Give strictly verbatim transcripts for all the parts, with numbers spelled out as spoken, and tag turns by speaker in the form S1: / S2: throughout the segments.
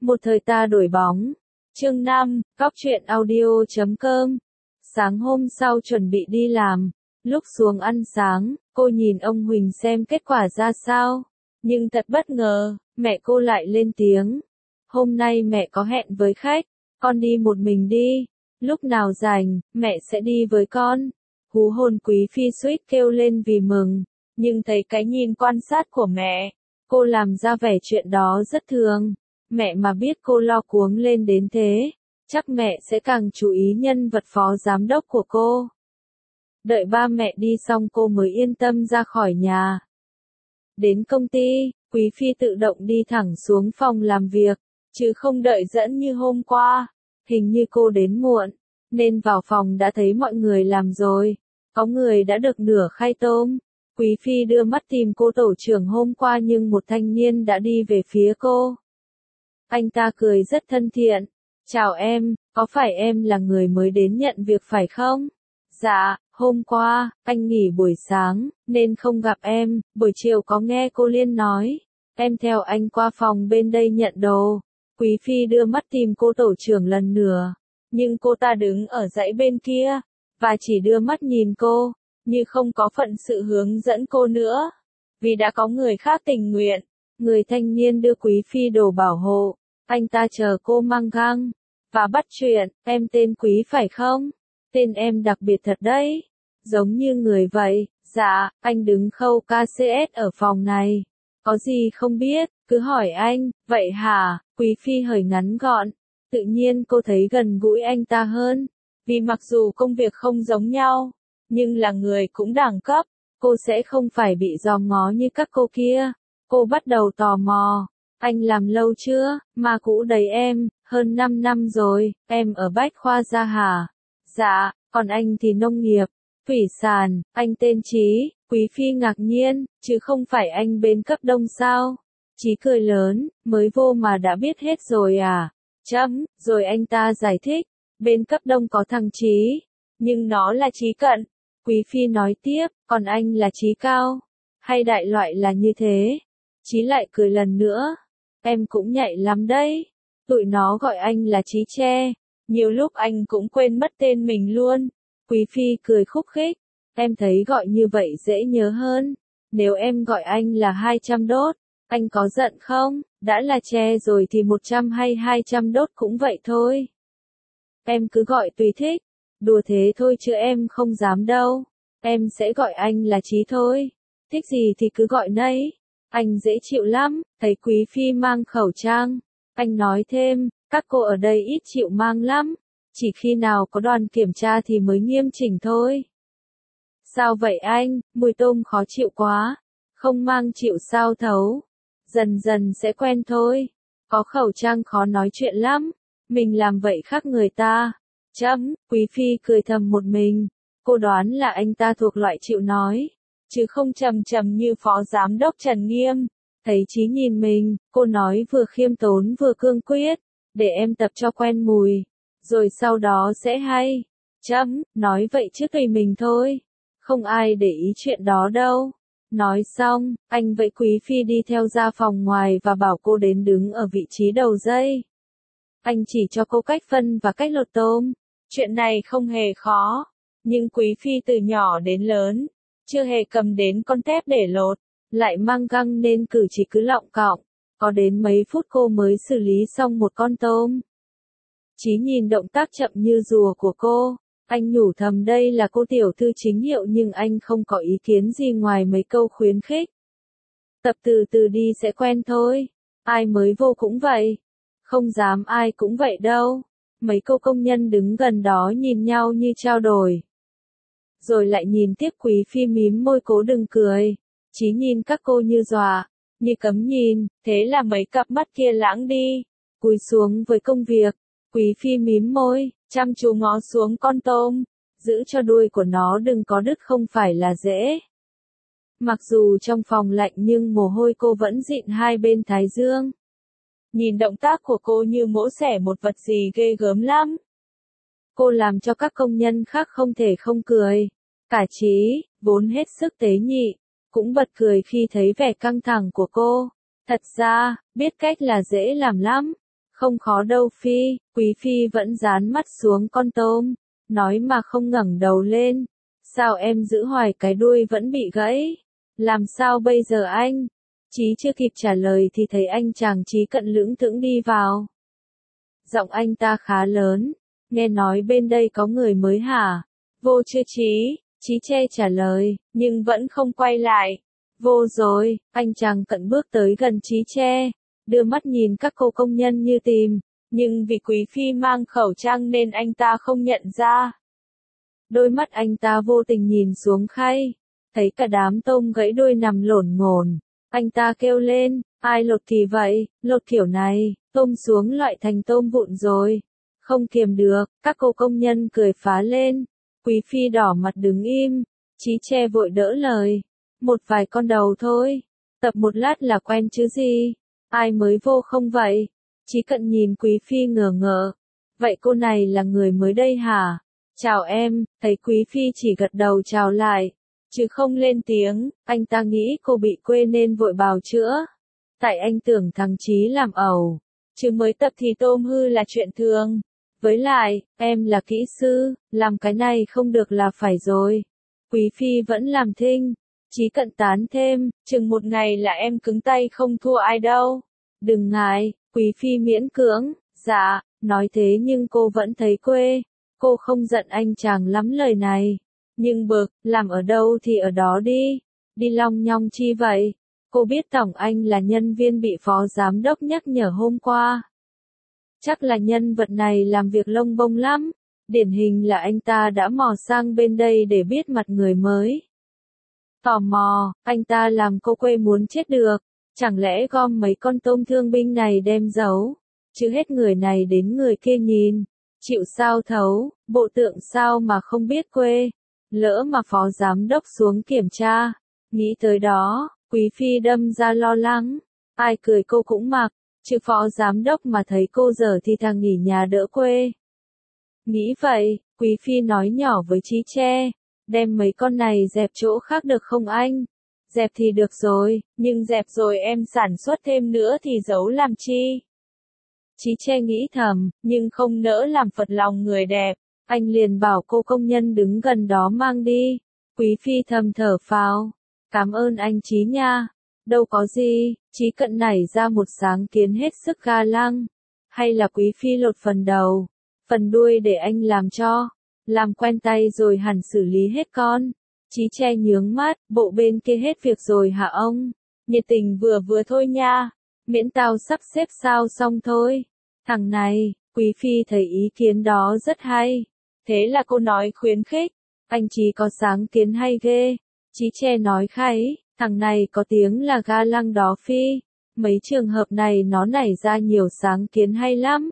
S1: Một thời ta đổi bóng. Chương năm, Cóc truyện audio chấm com. Sáng hôm sau chuẩn bị đi làm, lúc xuống ăn sáng, cô nhìn ông Huỳnh xem kết quả ra sao. Nhưng thật bất ngờ, mẹ cô lại lên tiếng. Hôm nay mẹ có hẹn với khách, con đi một mình đi, lúc nào rảnh, mẹ sẽ đi với con. Hú hồn Quý Phi suýt kêu lên vì mừng, nhưng thấy cái nhìn quan sát của mẹ, cô làm ra vẻ chuyện đó rất thường. Mẹ mà biết cô lo cuống lên đến thế, chắc mẹ sẽ càng chú ý nhân vật phó giám đốc của cô. Đợi ba mẹ đi xong cô mới yên tâm ra khỏi nhà. Đến công ty, Quý Phi tự động đi thẳng xuống phòng làm việc, chứ không đợi dẫn như hôm qua. Hình như cô đến muộn, nên vào phòng đã thấy mọi người làm rồi. Có người đã được nửa khay tôm. Quý Phi đưa mắt tìm cô tổ trưởng hôm qua nhưng một thanh niên đã đi về phía cô. Anh ta cười rất thân thiện. Chào em, có phải em là người mới đến nhận việc phải không? Dạ, hôm qua, anh nghỉ buổi sáng, nên không gặp em, buổi chiều có nghe cô Liên nói. Em theo anh qua phòng bên đây nhận đồ. Quý Phi đưa mắt tìm cô tổ trưởng lần nữa, nhưng cô ta đứng ở dãy bên kia, và chỉ đưa mắt nhìn cô, như không có phận sự hướng dẫn cô nữa, vì đã có người khác tình nguyện. Người thanh niên đưa Quý Phi đồ bảo hộ, anh ta chờ cô mang găng, và bắt chuyện, em tên Quý phải không? Tên em đặc biệt thật đấy, giống như người vậy. Dạ, anh đứng khâu ca xê ét ở phòng này. Có gì không biết, cứ hỏi anh, vậy hả? Quý Phi hơi ngắn gọn, tự nhiên cô thấy gần gũi anh ta hơn, vì mặc dù công việc không giống nhau, nhưng là người cũng đẳng cấp, cô sẽ không phải bị dòm ngó như các cô kia. Cô bắt đầu tò mò, anh làm lâu chưa? Mà cũ đấy em, hơn năm năm rồi, em ở Bách Khoa gia hả? Dạ, còn anh thì nông nghiệp, thủy sản. Anh tên Chí. Quý Phi ngạc nhiên, chứ không phải anh bên cấp đông sao? Chí cười lớn, mới vô mà đã biết hết rồi à? Chấm, rồi anh ta giải thích, bên cấp đông có thằng Chí, nhưng nó là Chí cận. Quý Phi nói tiếp, còn anh là Chí cao, hay đại loại là như thế? Chí lại cười lần nữa, em cũng nhạy lắm đấy, tụi nó gọi anh là Chí tre, nhiều lúc anh cũng quên mất tên mình luôn. Quý Phi cười khúc khích, em thấy gọi như vậy dễ nhớ hơn, nếu em gọi anh là hai trăm đốt, anh có giận không? Đã là tre rồi thì một trăm hay hai trăm đốt cũng vậy thôi. Em cứ gọi tùy thích, đùa thế thôi chứ em không dám đâu, em sẽ gọi anh là Chí thôi, thích gì thì cứ gọi nấy, anh dễ chịu lắm. Thấy Quý Phi mang khẩu trang, anh nói thêm, các cô ở đây ít chịu mang lắm, chỉ khi nào có đoàn kiểm tra thì mới nghiêm chỉnh thôi. Sao vậy anh, mùi tôm khó chịu quá, không mang chịu sao thấu, dần dần sẽ quen thôi, có khẩu trang khó nói chuyện lắm, mình làm vậy khác người ta. Chấm, Quý Phi cười thầm một mình, cô đoán là anh ta thuộc loại chịu nói, chứ không trầm trầm như phó giám đốc Trần Nghiêm. Thấy Chí nhìn mình, cô nói vừa khiêm tốn vừa cương quyết, để em tập cho quen mùi, rồi sau đó sẽ hay. Chấm, nói vậy chứ tùy mình thôi, không ai để ý chuyện đó đâu. Nói xong, anh vẫy Quý Phi đi theo ra phòng ngoài và bảo cô đến đứng ở vị trí đầu dây. Anh chỉ cho cô cách phân và cách lột tôm. Chuyện này không hề khó, nhưng Quý Phi từ nhỏ đến lớn, chưa hề cầm đến con tép để lột, lại mang găng nên cử chỉ cứ lọng cọng. Có đến mấy phút cô mới xử lý xong một con tôm. Chí nhìn động tác chậm như rùa của cô, anh nhủ thầm đây là cô tiểu thư chính hiệu nhưng anh không có ý kiến gì ngoài mấy câu khuyến khích. Tập từ từ đi sẽ quen thôi, ai mới vô cũng vậy, không dám ai cũng vậy đâu. Mấy cô công nhân đứng gần đó nhìn nhau như trao đổi, rồi lại nhìn tiếp Quý Phi mím môi cố đừng cười. Chí nhìn các cô như dọa, như cấm nhìn, thế là mấy cặp mắt kia lãng đi, cúi xuống với công việc. Quý Phi mím môi, chăm chú ngó xuống con tôm, giữ cho đuôi của nó đừng có đứt không phải là dễ. Mặc dù trong phòng lạnh nhưng mồ hôi cô vẫn dịn hai bên thái dương. Nhìn động tác của cô như mổ xẻ một vật gì ghê gớm lắm. Cô làm cho các công nhân khác không thể không cười. Cả Chí, vốn hết sức tế nhị, cũng bật cười khi thấy vẻ căng thẳng của cô. Thật ra, biết cách là dễ làm lắm. Không khó đâu Phi, Quý Phi vẫn dán mắt xuống con tôm, nói mà không ngẩng đầu lên. Sao em giữ hoài cái đuôi vẫn bị gãy? Làm sao bây giờ anh? Chí chưa kịp trả lời thì thấy anh chàng Chí Cận lững thững đi vào. Giọng anh ta khá lớn, nghe nói bên đây có người mới hả? Vô chưa Chí? Chí che trả lời, nhưng vẫn không quay lại. Vô rồi, anh chàng Cận bước tới gần Chí che, đưa mắt nhìn các cô công nhân như tìm, nhưng vì Quý Phi mang khẩu trang nên anh ta không nhận ra. Đôi mắt anh ta vô tình nhìn xuống khay, thấy cả đám tôm gãy đuôi nằm lổn ngổn. Anh ta kêu lên, ai lột thì vậy, lột kiểu này, tôm xuống loại thành tôm vụn rồi. Không kiềm được, các cô công nhân cười phá lên. Quý Phi đỏ mặt đứng im, Chí che vội đỡ lời. Một vài con đầu thôi, tập một lát là quen chứ gì, ai mới vô không vậy? Chí Cận nhìn Quý Phi ngờ ngợ. Vậy cô này là người mới đây hả? Chào em, thấy Quý Phi chỉ gật đầu chào lại, chứ không lên tiếng. Anh ta nghĩ cô bị quê nên vội bào chữa. Tại anh tưởng thằng Chí làm ẩu, chứ mới tập thì tôm hư là chuyện thường. Với lại, em là kỹ sư, làm cái này không được là phải rồi. Quý Phi vẫn làm thinh. Chí Cận tán thêm, chừng một ngày là em cứng tay không thua ai đâu. Đừng ngại, Quý Phi miễn cưỡng. Dạ, nói thế nhưng cô vẫn thấy quê. Cô không giận anh chàng lắm lời này. Nhưng bực, làm ở đâu thì ở đó đi. Đi long nhong chi vậy? Cô biết tổng anh là nhân viên bị phó giám đốc nhắc nhở hôm qua. Chắc là nhân vật này làm việc lông bông lắm. Điển hình là anh ta đã mò sang bên đây để biết mặt người mới. Tò mò, anh ta làm cô quê muốn chết được. Chẳng lẽ gom mấy con tôm thương binh này đem giấu? Chứ hết người này đến người kia nhìn. Chịu sao thấu, bộ tượng sao mà không biết quê. Lỡ mà phó giám đốc xuống kiểm tra. Nghĩ tới đó, Quý Phi đâm ra lo lắng. Ai cười cô cũng mặc, chứ phó giám đốc mà thấy cô dở thì thằng nghỉ nhà đỡ quê. Nghĩ vậy, Quý Phi nói nhỏ với Chí che. Đem mấy con này dẹp chỗ khác được không anh? Dẹp thì được rồi, nhưng dẹp rồi em sản xuất thêm nữa thì giấu làm chi? Chí che nghĩ thầm, nhưng không nỡ làm phật lòng người đẹp. Anh liền bảo cô công nhân đứng gần đó mang đi. Quý Phi thầm thở phào. Cảm ơn anh Chí nha. Đâu có gì, Chí Cận nảy ra một sáng kiến hết sức ga lăng. Hay là Quý Phi lột phần đầu, phần đuôi để anh làm cho. Làm quen tay rồi hẳn xử lý hết con. Chí che nhướng mắt, bộ bên kia hết việc rồi hả ông? Nhiệt tình vừa vừa thôi nha. Miễn tao sắp xếp sao xong thôi. Thằng này, Quý Phi thấy ý kiến đó rất hay. Thế là cô nói khuyến khích. Anh Chí có sáng kiến hay ghê. Chí che nói kháy, thằng này có tiếng là ga lăng đó Phi. Mấy trường hợp này nó nảy ra nhiều sáng kiến hay lắm.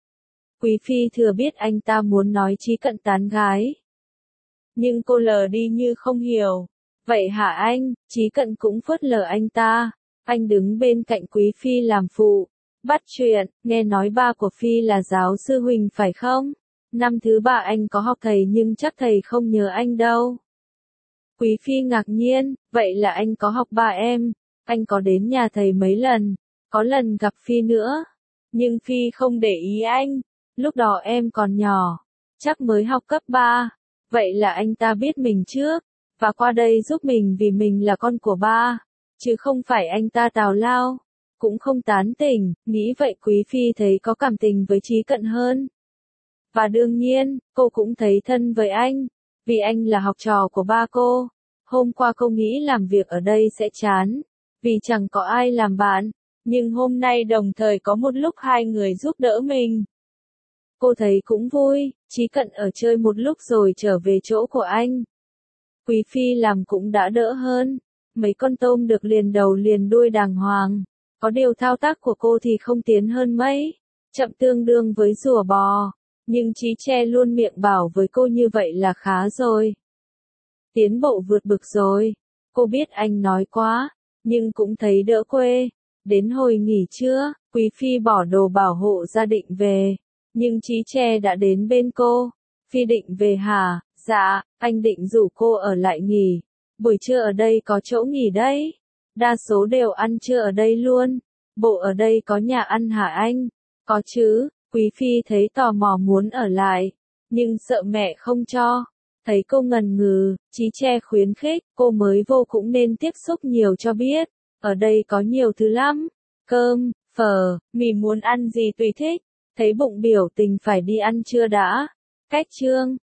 S1: Quý Phi thừa biết anh ta muốn nói Chí Cận tán gái. Nhưng cô lờ đi như không hiểu. Vậy hả anh? Chí Cận cũng phớt lờ anh ta. Anh đứng bên cạnh Quý Phi làm phụ. Bắt chuyện, nghe nói ba của Phi là giáo sư Huỳnh phải không? Năm thứ ba anh có học thầy nhưng chắc thầy không nhớ anh đâu. Quý Phi ngạc nhiên, vậy là anh có học ba em. Anh có đến nhà thầy mấy lần, có lần gặp Phi nữa. Nhưng Phi không để ý anh. Lúc đó em còn nhỏ, chắc mới học cấp ba. Vậy là anh ta biết mình trước, và qua đây giúp mình vì mình là con của ba. Chứ không phải anh ta tào lao, cũng không tán tỉnh. Nghĩ vậy Quý Phi thấy có cảm tình với Chí Cận hơn. Và đương nhiên, cô cũng thấy thân với anh, vì anh là học trò của ba cô. Hôm qua cô nghĩ làm việc ở đây sẽ chán, vì chẳng có ai làm bạn. Nhưng hôm nay đồng thời có một lúc hai người giúp đỡ mình. Cô thấy cũng vui. Chí Cận ở chơi một lúc rồi trở về chỗ của anh. Quý Phi làm cũng đã đỡ hơn. Mấy con tôm được liền đầu liền đuôi đàng hoàng. Có điều thao tác của cô thì không tiến hơn mấy. Chậm tương đương với rùa bò. Nhưng Chí che luôn miệng bảo với cô như vậy là khá rồi. Tiến bộ vượt bực rồi. Cô biết anh nói quá, nhưng cũng thấy đỡ quê. Đến hồi nghỉ trưa, Quý Phi bỏ đồ bảo hộ ra định về. Nhưng Chí che đã đến bên cô. Phi định về hả? Dạ, anh định rủ cô ở lại nghỉ. Buổi trưa ở đây có chỗ nghỉ đấy. Đa số đều ăn trưa ở đây luôn. Bộ ở đây có nhà ăn hả anh? Có chứ, Quý Phi thấy tò mò muốn ở lại, nhưng sợ mẹ không cho. Thấy cô ngần ngừ, Chí Tre khuyến khích, cô mới vô cũng nên tiếp xúc nhiều cho biết. Ở đây có nhiều thứ lắm. Cơm, phở, mì muốn ăn gì tùy thích. Thấy bụng biểu tình phải đi ăn trưa đã. Cách trương.